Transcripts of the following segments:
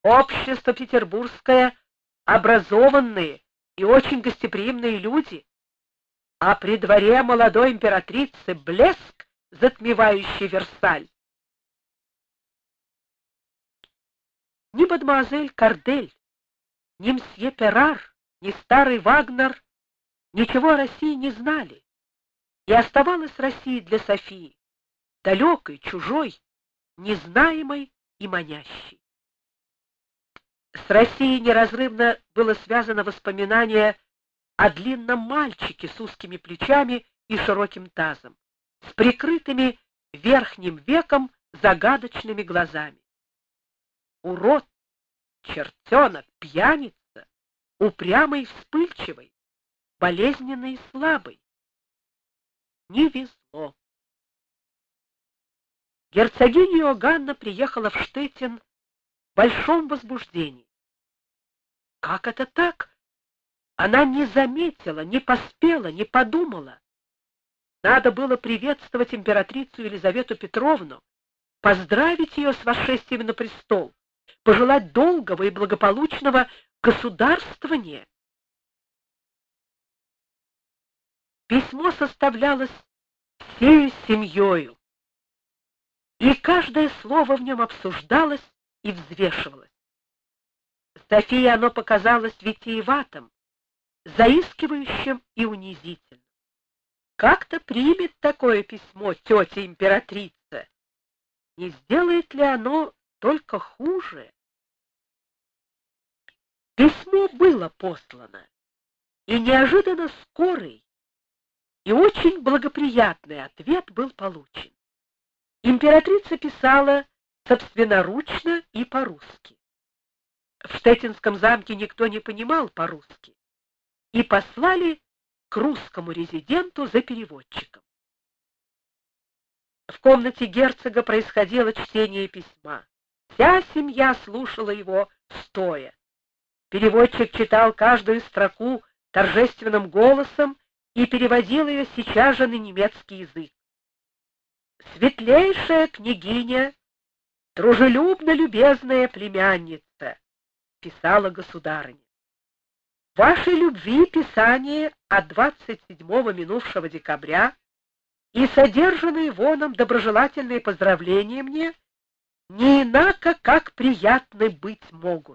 Общество петербургское — образованные и очень гостеприимные люди, а при дворе молодой императрицы блеск, затмевающий Версаль. Ни мадемуазель Кардель, ни мсье Перар, ни старый Вагнер ничего о России не знали, и оставалась Россия для Софии далекой, чужой, незнаемой и манящей. С Россией неразрывно было связано воспоминание о длинном мальчике с узкими плечами и широким тазом, с прикрытыми верхним веком загадочными глазами. Урод, чертенок, пьяница, упрямый и вспыльчивый, болезненный и слабый. Не везло. Герцогиня Иоганна приехала в Штеттин в большом возбуждении. Как это так? Она не заметила, не поспела, не подумала. Надо было приветствовать императрицу Елизавету Петровну, поздравить ее с восшествием на престол, пожелать долгого и благополучного государствования. Письмо составлялось всею семьёю, и каждое слово в нем обсуждалось и взвешивалось. Софии оно показалось витиеватым, заискивающим и унизительным. Как-то примет такое письмо тетя императрица? Не сделает ли оно только хуже? Письмо было послано, и неожиданно скорый и очень благоприятный ответ был получен. Императрица писала собственноручно и по-русски. В Штеттинском замке никто не понимал по-русски, и послали к русскому резиденту за переводчиком. В комнате герцога происходило чтение письма. Вся семья слушала его стоя. Переводчик читал каждую строку торжественным голосом и переводил ее сейчас же на немецкий язык. «Светлейшая княгиня, дружелюбно-любезная племянница», — писала государыня. «Вашей любви писание от 27-го минувшего декабря и содержанные воном доброжелательные поздравления мне не инако, как приятны быть могут.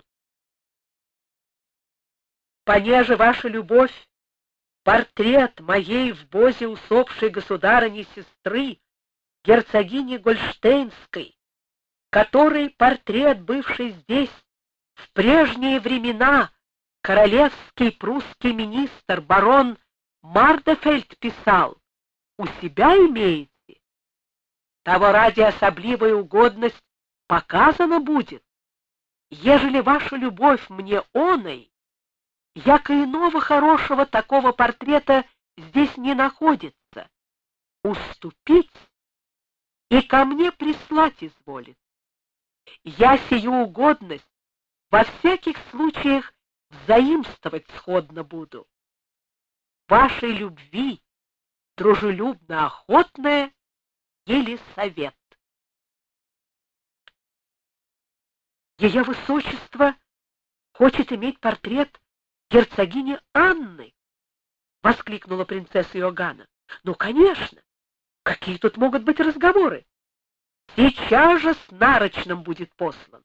Понеже ваша любовь, портрет моей в бозе усопшей государыни-сестры, герцогини Гольштейнской, который портрет, бывший здесь в прежние времена, королевский прусский министр барон Мардефельд писал, у себя имеете. Того ради особливая угодность показана будет, ежели ваша любовь мне оной, яко иного хорошего такого портрета здесь не находится, уступить и ко мне прислать изволит. Я сию угодность во всяких случаях взаимствовать сходно буду. Вашей любви дружелюбно-охотная Елисавет. Ее высочество хочет иметь портрет герцогини Анны, — воскликнула принцесса Иоганна. — Ну, конечно. Какие тут могут быть разговоры? Сейчас же с нарочным будет послан.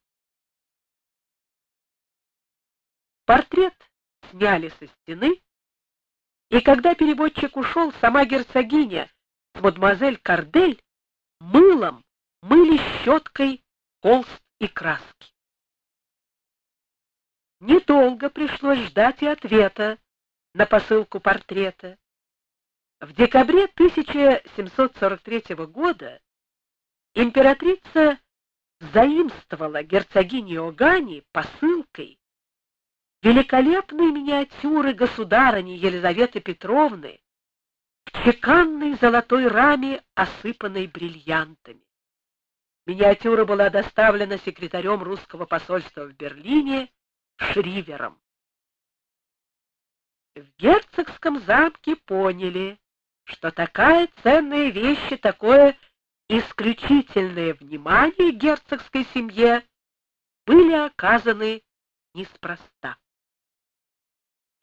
Портрет сняли со стены, и когда переводчик ушел, сама герцогиня с мадемуазель Кардель мылом мыли щеткой холст и краски. Недолго пришлось ждать и ответа на посылку портрета. В декабре 1743 года императрица заимствовала герцогине Иоганне посылкой великолепные миниатюры государыни Елизаветы Петровны в чеканной золотой раме, осыпанной бриллиантами. Миниатюра была доставлена секретарем русского посольства в Берлине Шривером. В герцогском замке поняли, что такая ценная вещь и такое исключительное внимание герцогской семье были оказаны неспроста.